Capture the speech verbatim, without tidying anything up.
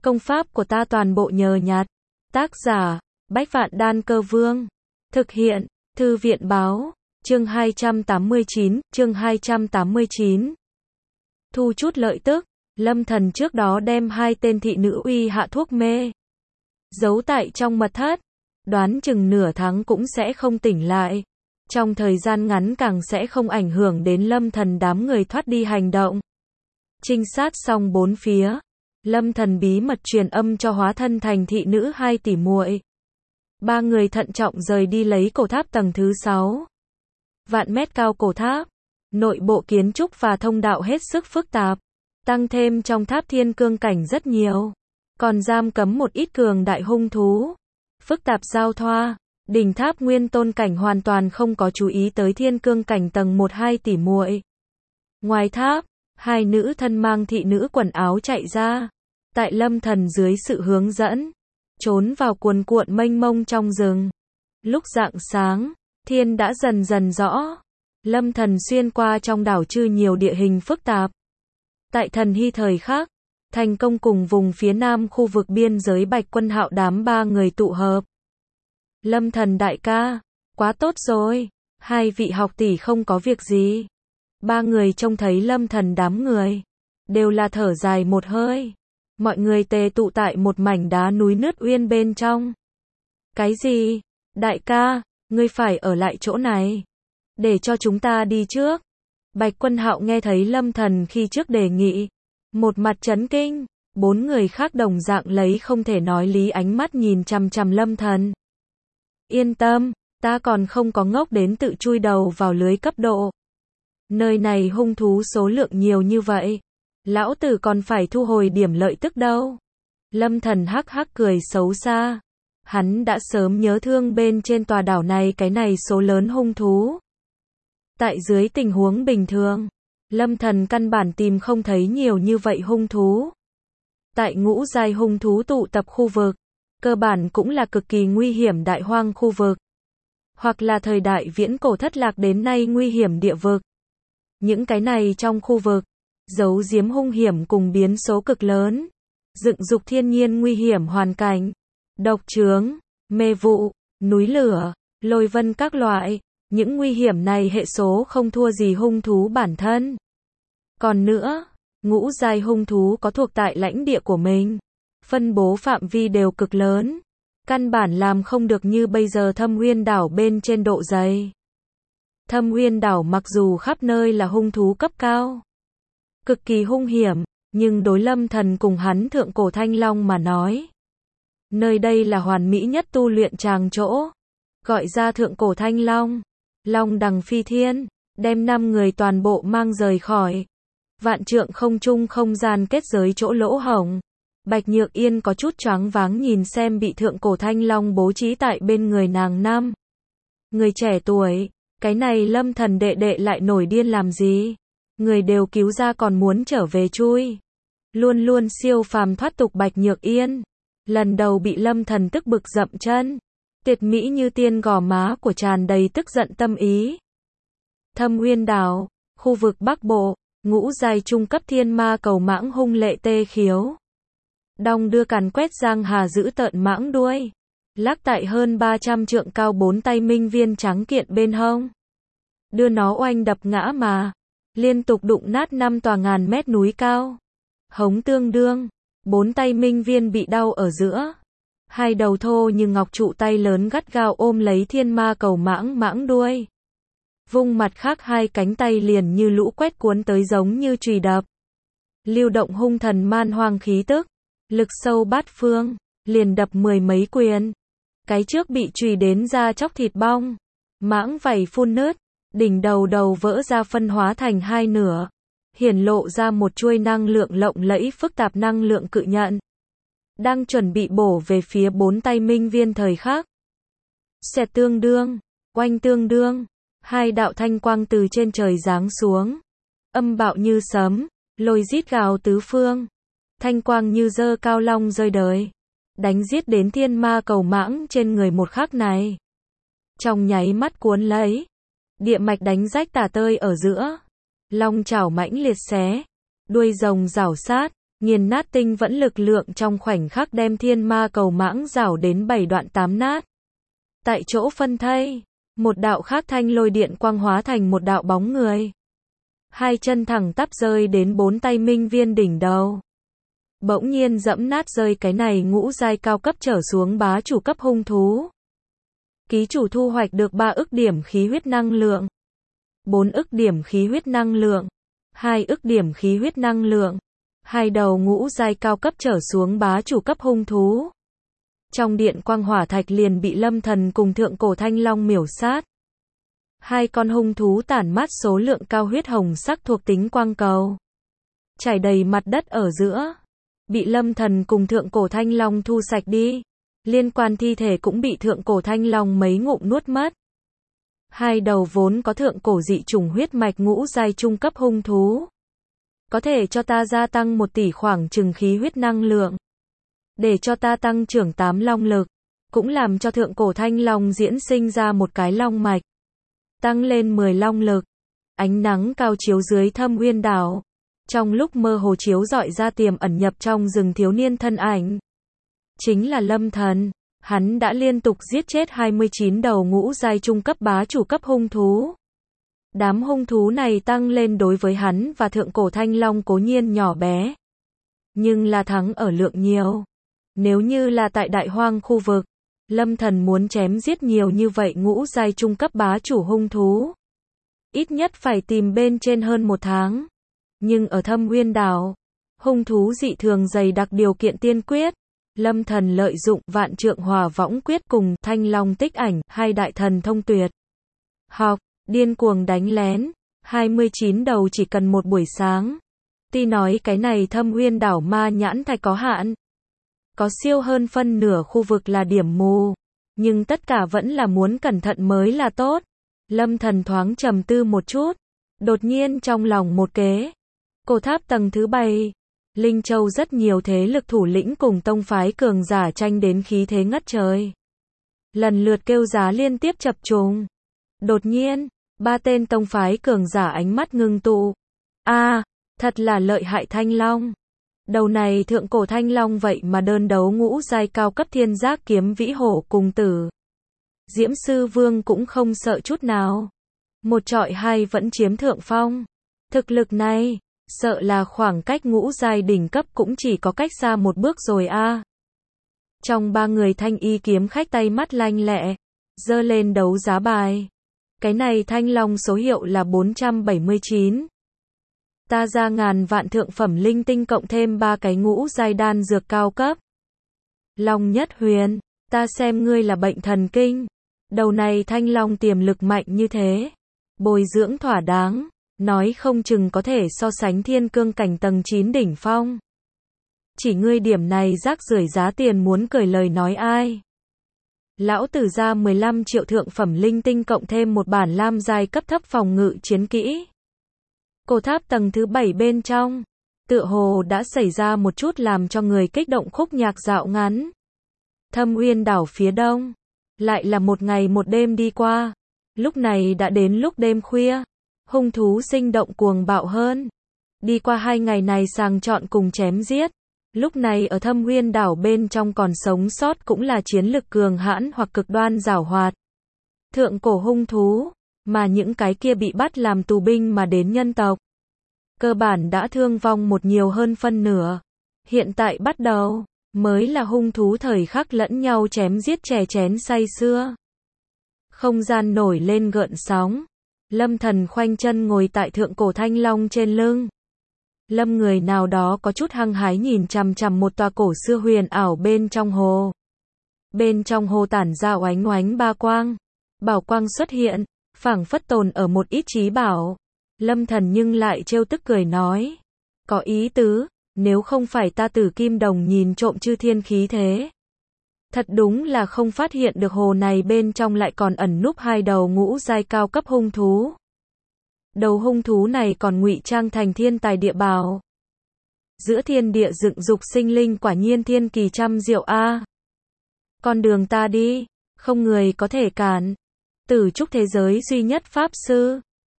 Công pháp của ta toàn bộ nhờ nhặt. Tác giả, Bách Vạn Đan Cơ Vương. Thực hiện, Thư viện Báo. Chương hai trăm tám mươi chín, chương hai trăm tám mươi chín. Thu chút lợi tức, Lâm Thần trước đó đem hai tên thị nữ uy hạ thuốc mê. Giấu tại trong mật thất. Đoán chừng nửa tháng cũng sẽ không tỉnh lại. Trong thời gian ngắn càng sẽ không ảnh hưởng đến Lâm Thần đám người thoát đi hành động. Trinh sát xong bốn phía. Lâm Thần bí mật truyền âm cho hóa thân thành thị nữ hai tỷ muội. Ba người thận trọng rời đi lấy cổ tháp tầng thứ sáu. Vạn mét cao cổ tháp. Nội bộ kiến trúc và thông đạo hết sức phức tạp. Tăng thêm trong tháp thiên cương cảnh rất nhiều. Còn giam cấm một ít cường đại hung thú. Phức tạp giao thoa. Đỉnh tháp nguyên tôn cảnh hoàn toàn không có chú ý tới thiên cương cảnh tầng một hai tỷ muội. Ngoài tháp, hai nữ thân mang thị nữ quần áo chạy ra. Tại Lâm Thần dưới sự hướng dẫn, trốn vào cuồn cuộn mênh mông trong rừng. Lúc rạng sáng, thiên đã dần dần rõ. Lâm Thần xuyên qua trong đảo chư nhiều địa hình phức tạp. Tại Thần Hy thời khắc, thành công cùng vùng phía nam khu vực biên giới Bạch Quân Hạo đám ba người tụ hợp. Lâm Thần đại ca, quá tốt rồi, hai vị học tỷ không có việc gì. Ba người trông thấy Lâm Thần đám người, đều là thở dài một hơi. Mọi người tề tụ tại một mảnh đá núi nước uyên bên trong. Cái gì? Đại ca, ngươi phải ở lại chỗ này. Để cho chúng ta đi trước. Bạch Quân Hạo nghe thấy Lâm Thần khi trước đề nghị. Một mặt chấn kinh. Bốn người khác đồng dạng lấy không thể nói lý ánh mắt nhìn chằm chằm Lâm Thần. Yên tâm, ta còn không có ngốc đến tự chui đầu vào lưới cấp độ. Nơi này hung thú số lượng nhiều như vậy. Lão tử còn phải thu hồi điểm lợi tức đâu. Lâm Thần hắc hắc cười xấu xa. Hắn đã sớm nhớ thương bên trên tòa đảo này cái này số lớn hung thú. Tại dưới tình huống bình thường, Lâm Thần căn bản tìm không thấy nhiều như vậy hung thú. Tại ngũ giai hung thú tụ tập khu vực, cơ bản cũng là cực kỳ nguy hiểm đại hoang khu vực. Hoặc là thời đại viễn cổ thất lạc đến nay nguy hiểm địa vực. Những cái này trong khu vực, giấu giếm hung hiểm cùng biến số cực lớn, dựng dục thiên nhiên nguy hiểm hoàn cảnh, độc chướng, mê vụ, núi lửa, lôi vân các loại, những nguy hiểm này hệ số không thua gì hung thú bản thân. Còn nữa, ngũ giai hung thú có thuộc tại lãnh địa của mình, phân bố phạm vi đều cực lớn, căn bản làm không được như bây giờ Thâm Uyên đảo bên trên độ dày. Thâm Uyên đảo mặc dù khắp nơi là hung thú cấp cao, cực kỳ hung hiểm, nhưng đối Lâm Thần cùng hắn thượng cổ thanh long mà nói, nơi đây là hoàn mỹ nhất tu luyện tràng chỗ. Gọi ra thượng cổ thanh long, long đằng phi thiên, đem năm người toàn bộ mang rời khỏi vạn trượng không trung không gian kết giới chỗ lỗ hổng. Bạch Nhược Yên có chút choáng váng nhìn xem bị thượng cổ thanh long bố trí tại bên người nàng năm. Người trẻ tuổi, cái này Lâm Thần đệ đệ lại nổi điên làm gì? Người đều cứu ra còn muốn trở về chui. Luôn luôn siêu phàm thoát tục Bạch Nhược Yên. Lần đầu bị Lâm Thần tức bực dậm chân. Tuyệt mỹ như tiên gò má của tràn đầy tức giận tâm ý. Thâm Uyên đảo, khu vực Bắc Bộ, ngũ giai trung cấp thiên ma cầu mãng hung lệ tê khiếu. Đong đưa càn quét giang hà giữ tợn mãng đuôi. Lắc tại hơn ba trăm trượng cao bốn tay minh viên trắng kiện bên hông. Đưa nó oanh đập ngã mà. Liên tục đụng nát năm tòa ngàn mét núi cao. Hống tương đương. Bốn tay minh viên bị đau ở giữa. Hai đầu thô như ngọc trụ tay lớn gắt gao ôm lấy thiên ma cầu mãng mãng đuôi. Vung mặt khác hai cánh tay liền như lũ quét cuốn tới giống như chùy đập. Lưu động hung thần man hoang khí tức. Lực sâu bát phương. Liền đập mười mấy quyền. Cái trước bị chùy đến da chóc thịt bong. Mãng vảy phun nứt. Đỉnh đầu đầu vỡ ra phân hóa thành hai nửa. Hiển lộ ra một chuôi năng lượng lộng lẫy phức tạp năng lượng cự nhận. Đang chuẩn bị bổ về phía bốn tay minh viên thời khắc. Xẹt tương đương, oanh tương đương. Hai đạo thanh quang từ trên trời giáng xuống. Âm bạo như sấm, lôi rít gào tứ phương. Thanh quang như dơ cao long rơi đời. Đánh giết đến thiên ma cầu mãng trên người một khắc này. Trong nháy mắt cuốn lấy. Địa mạch đánh rách tả tơi ở giữa. Long chảo mãnh liệt xé. Đuôi rồng rảo sát. nghiền nát tinh vẫn lực lượng trong khoảnh khắc đem thiên ma cầu mãng rảo đến bảy đoạn tám nát. Tại chỗ phân thây, một đạo khác thanh lôi điện quang hóa thành một đạo bóng người. Hai chân thẳng tắp rơi đến bốn tay minh viên đỉnh đầu. Bỗng nhiên dẫm nát rơi cái này ngũ giai cao cấp trở xuống bá chủ cấp hung thú. Ký chủ thu hoạch được ba ức điểm khí huyết năng lượng, bốn ức điểm khí huyết năng lượng, hai ức điểm khí huyết năng lượng. Hai đầu ngũ giai cao cấp trở xuống bá chủ cấp hung thú. Trong điện quang hỏa thạch liền bị Lâm Thần cùng thượng cổ thanh long miểu sát. Hai con hung thú tản mát số lượng cao huyết hồng sắc thuộc tính quang cầu, trải đầy mặt đất ở giữa, bị Lâm Thần cùng thượng cổ thanh long thu sạch đi. Liên quan thi thể cũng bị thượng cổ thanh long mấy ngụm nuốt mất. Hai đầu vốn có thượng cổ dị chủng huyết mạch ngũ giai trung cấp hung thú, có thể cho ta gia tăng một tỷ khoảng chừng khí huyết năng lượng, để cho ta tăng trưởng tám long lực, cũng làm cho thượng cổ thanh long diễn sinh ra một cái long mạch, tăng lên mười long lực. Ánh nắng cao chiếu dưới Thâm Uyên đảo, trong lúc mơ hồ chiếu rọi ra tiềm ẩn nhập trong rừng thiếu niên thân ảnh. Chính là Lâm Thần, hắn đã liên tục giết chết hai mươi chín đầu ngũ giai trung cấp bá chủ cấp hung thú. Đám hung thú này tăng lên đối với hắn và thượng cổ thanh long cố nhiên nhỏ bé, nhưng là thắng ở lượng nhiều. Nếu như là tại đại hoang khu vực, Lâm Thần muốn chém giết nhiều như vậy ngũ giai trung cấp bá chủ hung thú, ít nhất phải tìm bên trên hơn một tháng. Nhưng ở Thâm Uyên đảo, hung thú dị thường dày đặc điều kiện tiên quyết. Lâm Thần lợi dụng Vạn Trượng Hỏa Võng Quyết cùng Thanh Long Tích Ảnh, hai đại thần thông tuyệt học, điên cuồng đánh lén, hai mươi chín đầu chỉ cần một buổi sáng. Tuy nói cái này Thâm Uyên đảo ma nhãn thạch có hạn, có siêu hơn phân nửa khu vực là điểm mù, nhưng tất cả vẫn là muốn cẩn thận mới là tốt. Lâm Thần thoáng trầm tư một chút, đột nhiên trong lòng một kế. Cổ tháp tầng thứ bảy, Linh Châu rất nhiều thế lực thủ lĩnh cùng tông phái cường giả tranh đến khí thế ngất trời, lần lượt kêu giá liên tiếp chập trùng. Đột nhiên, ba tên tông phái cường giả ánh mắt ngưng tụ. A, à, thật là lợi hại thanh long. Đầu này thượng cổ thanh long vậy mà đơn đấu ngũ giai cao cấp thiên giác kiếm vĩ hổ cùng tử Diễm Sư Vương cũng không sợ chút nào. Một trọi hai vẫn chiếm thượng phong. Thực lực này, sợ là khoảng cách ngũ giai đỉnh cấp cũng chỉ có cách xa một bước rồi a. À. Trong ba người thanh y kiếm khách tay mắt lanh lẹ, giơ lên đấu giá bài. Cái này thanh long số hiệu là bốn trăm bảy mươi chín. Ta ra ngàn vạn thượng phẩm linh tinh cộng thêm ba cái ngũ giai đan dược cao cấp. Long Nhất Huyền, ta xem ngươi là bệnh thần kinh. Đầu này thanh long tiềm lực mạnh như thế, bồi dưỡng thỏa đáng, nói không chừng có thể so sánh thiên cương cảnh tầng chín đỉnh phong. Chỉ ngươi điểm này rác rưởi giá tiền muốn cười lời nói ai. Lão tử ra mười lăm triệu thượng phẩm linh tinh cộng thêm một bản lam giai cấp thấp phòng ngự chiến kỹ. Cổ tháp tầng thứ bảy bên trong, tựa hồ đã xảy ra một chút làm cho người kích động khúc nhạc dạo ngắn. Thâm Uyên đảo phía đông, lại là một ngày một đêm đi qua. Lúc này đã đến lúc đêm khuya, hung thú sinh động cuồng bạo hơn. Đi qua hai ngày này sàng chọn cùng chém giết, lúc này ở Thâm Uyên đảo bên trong còn sống sót cũng là chiến lực cường hãn hoặc cực đoan giảo hoạt. Thượng cổ hung thú, mà những cái kia bị bắt làm tù binh mà đến nhân tộc, cơ bản đã thương vong một nhiều hơn phân nửa. Hiện tại bắt đầu, mới là hung thú thời khắc lẫn nhau chém giết chè chén say sưa. Không gian nổi lên gợn sóng. Lâm Thần khoanh chân ngồi tại thượng cổ thanh long trên lưng. Lâm người nào đó có chút hăng hái nhìn chằm chằm một tòa cổ xưa huyền ảo bên trong hồ. Bên trong hồ tản ra oánh oánh ba quang. Bảo quang xuất hiện, phảng phất tồn ở một ít trí bảo. Lâm Thần nhưng lại trêu tức cười nói. Có ý tứ, nếu không phải ta Tử Kim Đồng nhìn trộm chư thiên khí thế. Thật đúng là không phát hiện được hồ này bên trong lại còn ẩn núp hai đầu ngũ giai cao cấp hung thú. Đầu hung thú này còn ngụy trang thành thiên tài địa bảo. Giữa thiên địa dựng dục sinh linh quả nhiên thiên kỳ trăm diệu a. Con đường ta đi, không người có thể cản. Tử trúc thế giới duy nhất pháp sư,